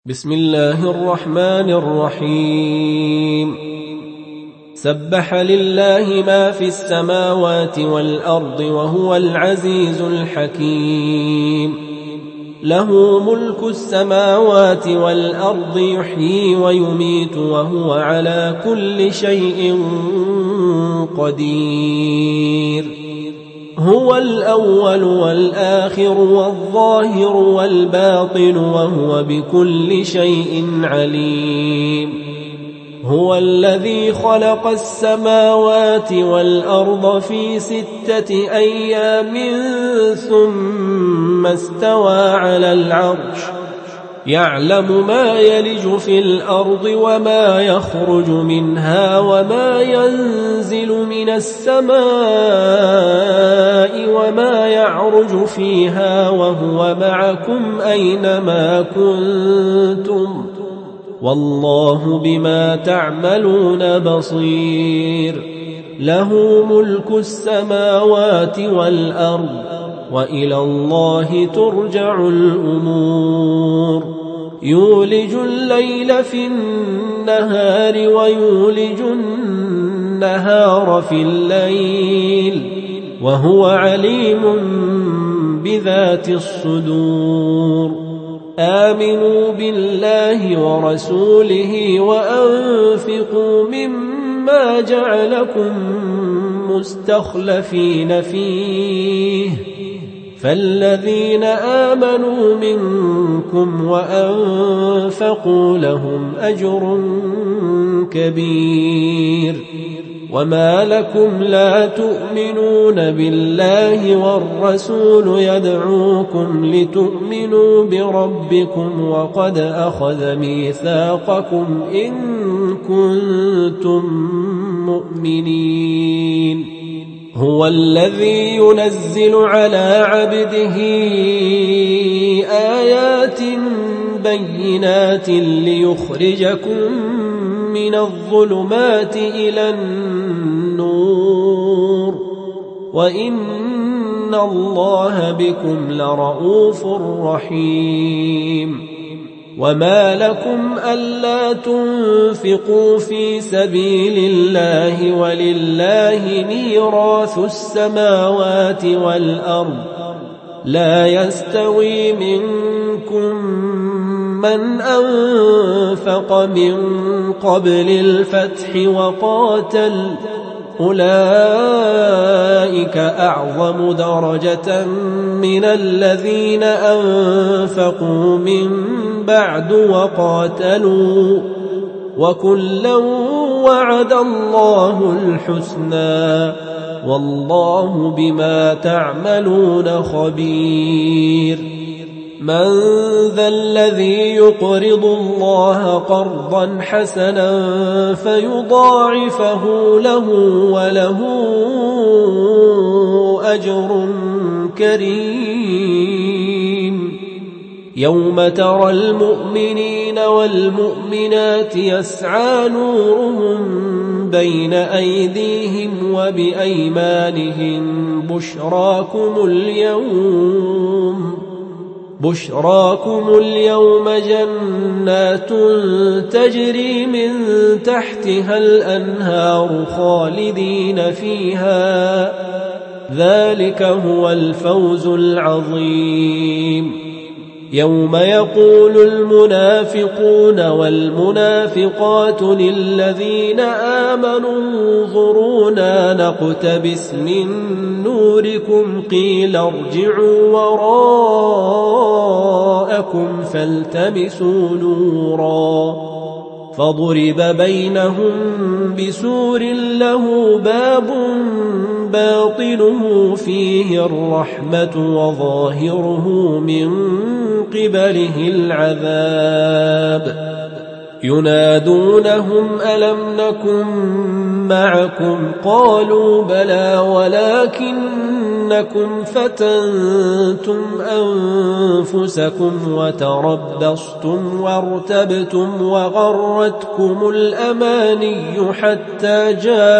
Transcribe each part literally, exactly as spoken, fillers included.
بسم الله الرحمن الرحيم سبح لله ما في السماوات والأرض وهو العزيز الحكيم له ملك السماوات والأرض يحيي ويميت وهو على كل شيء قدير هو الأول والآخر والظاهر والباطن وهو بكل شيء عليم هو الذي خلق السماوات والأرض في ستة أيام ثم استوى على العرش يعلم ما يلج في الأرض وما يخرج منها وما ينزل من السماء وما يعرج فيها وهو معكم أينما كنتم والله بما تعملون بصير له ملك السماوات والأرض وإلى الله ترجع الأمور يولج الليل في النهار ويولج النهار في الليل وهو عليم بذات الصدور آمنوا بالله ورسوله وأنفقوا مما جعلكم مستخلفين فيه فالذين آمنوا منكم وأنفقوا لهم أجر كبير وما لكم لا تؤمنون بالله والرسول يدعوكم لتؤمنوا بربكم وقد أخذ ميثاقكم إن كنتم مؤمنين هو الذي ينزل على عبده آيات بينات ليخرجكم من الظلمات إلى النور وإن الله بكم لرؤوف رحيم وما لكم ألا تنفقوا في سبيل الله ولله ميراث السماوات والأرض لا يستوي منكم من أنفق من قبل الفتح وقاتل أولئك أعظم درجة من الذين أنفقوا من بعد وقاتلوا وكلا وعد الله الحسنى والله بما تعملون خبير من ذا الذي يقرض الله قرضا حسنا فيضاعفه له وله أجر كريم يوم ترى المؤمنين والمؤمنات يسعى نورهم بين أيديهم وبأيمانهم بشراكم اليوم بشراكم اليوم جنات تجري من تحتها الأنهار خالدين فيها ذلك هو الفوز العظيم يوم يقول المنافقون والمنافقات للذين آمنوا انظرونا نقتبس من نوركم قيل ارجعوا وراءكم فالتمسوا نورا فضرب بينهم بسور له باب باطنه فيه الرحمة وظاهره من قبله العذاب ينادونهم ألم نكن معكم قالوا بلى ولكنكم فتنتم أنفسكم وتربصتم وارتبتم وغرتكم الأماني حتى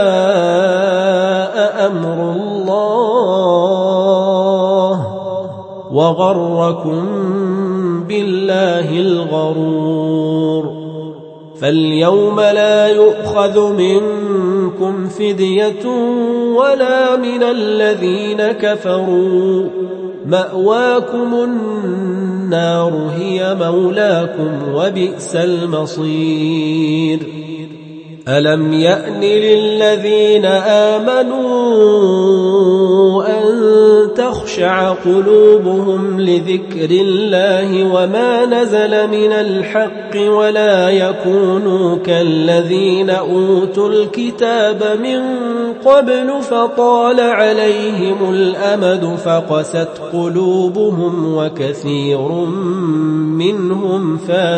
جاء أمر الله وغركم بالله الغرور. فاليوم لا يؤخذ منكم فدية ولا من الذين كفروا، مأواكم النار هي مولاكم وبئس المصير. ألم يأن للذين آمنوا أن تخشع قلوبهم لذكر الله وما نزل من الحق ولا يكونوا كالذين أوتوا الكتاب من قبل فطال عليهم الأمد فقست قلوبهم وكثير منهم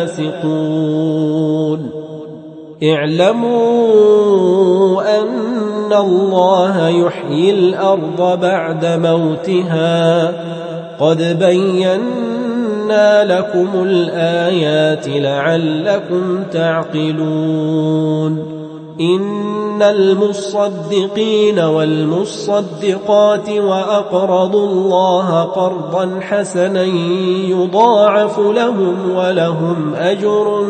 فاسقون. اعلموا أن الله يحيي الأرض بعد موتها، قد بينا لكم الآيات لعلكم تعقلون. إن المصدقين والمصدقات وأقرضوا الله قرضا حسنا يضاعف لهم ولهم أجر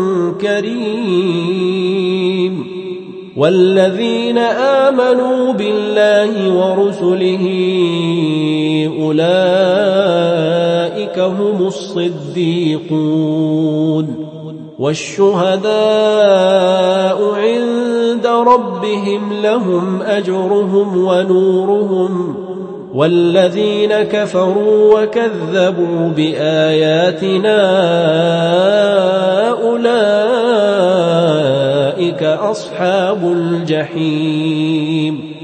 كريم. والذين آمنوا بالله ورسله أولئك هم الصديقون والشهداء عند ربهم لهم أجرهم ونورهم. والذين كفروا وكذبوا بآياتنا أولئك أصحاب الجحيم.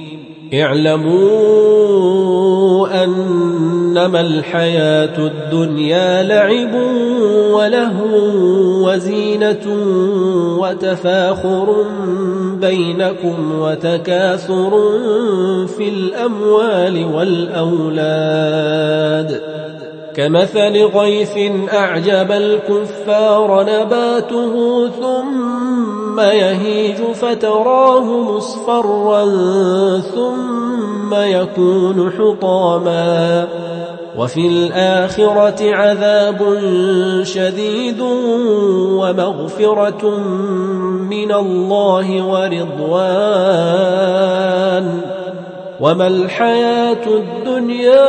اعلموا أنما الحياة الدنيا لعب ولهو وزينة وتفاخر بينكم وتكاثر في الأموال والأولاد كمثل غيث أعجب الكفار نباته ثم يهيج فتراه مصفرا ثم يكون حطاما وفي الآخرة عذاب شديد ومغفرة من الله ورضوان وما الحياة الدنيا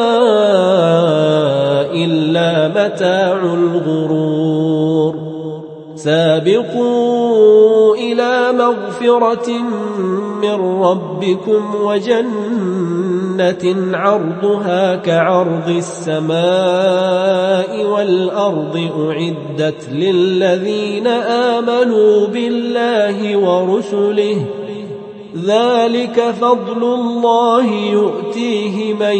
إلا متاع الغرور. سابقوا إلى مغفرة من ربكم وجنة عرضها كعرض السماء والأرض أعدت للذين آمنوا بالله ورسله ذلك فضل الله يؤتيه من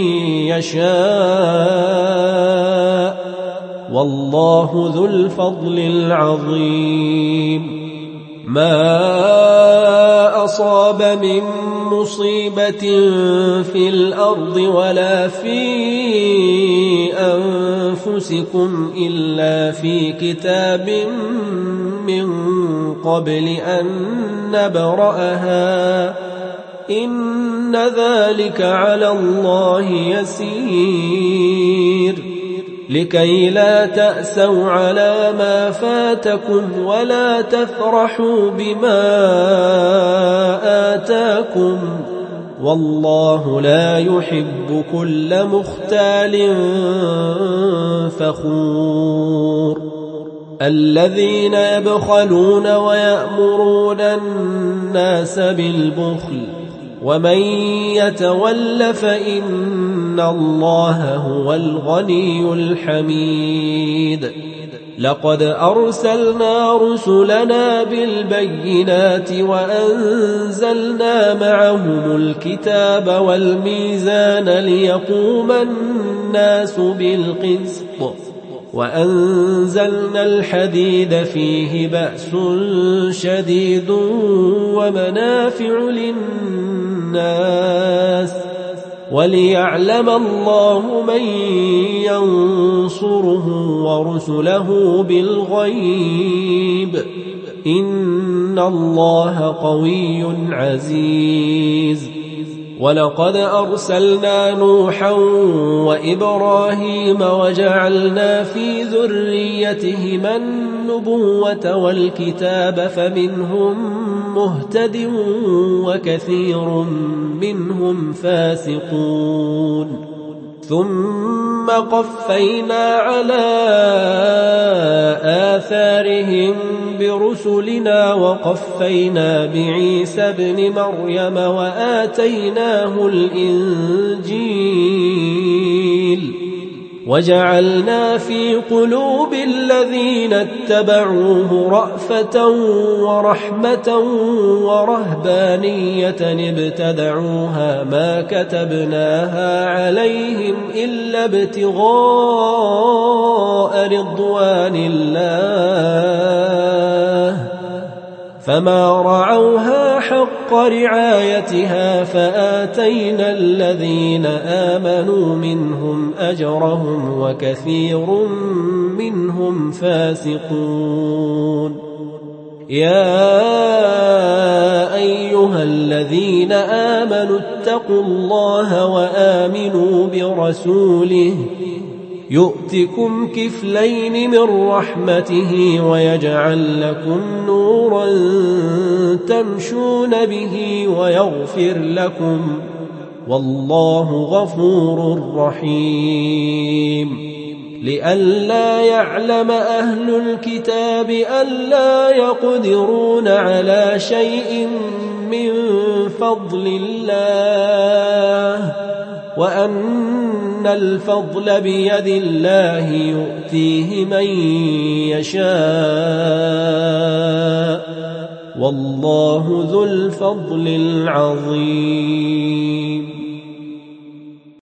يشاء والله ذو الفضل العظيم. ما أصاب من مصيبة في الأرض ولا في أنفسكم إلا في كتاب من قبل أن نبرأها إن ذلك على الله يسير. لكي لا تأسوا على ما فاتكم ولا تفرحوا بما آتاكم والله لا يحب كل مختال فخور. الذين يبخلون ويأمرون الناس بالبخل ومن يتول فإن الله هو الغني الحميد. لقد أرسلنا رسلنا بالبينات وأنزلنا معهم الكتاب والميزان ليقوم الناس بالقسط وأنزلنا الحديد فيه بأس شديد ومنافع للناس وليعلم الله من ينصره ورسله بالغيب إن الله قوي عزيز. ولقد أرسلنا نوحا وإبراهيم وجعلنا في ذريتهما النبوة والكتاب فمنهم مهتد وكثير منهم فاسقون ثم قفينا على آثارهم برسلنا وقفينا بعيسى ابن مريم وآتيناه الإنجيل وجعلنا في قلوب الذين اتبعوه رأفة ورحمة ورهبانية ابتدعوها ما كتبناها عليهم إلا ابتغاء رضوان الله فما رعوها حق رعايتها فآتينا الذين آمنوا منهم أجرهم وكثير منهم فاسقون يا أيها الذين آمنوا اتقوا الله وآمنوا برسوله يؤتكم كفلين من رحمته ويجعل لكم نورا تمشون به ويغفر لكم والله غفور رحيم لئلا يعلم أهل الكتاب ألا يقدرون على شيء من فضل الله وأن الفضل بيد الله يؤتيه من يشاء والله ذو الفضل العظيم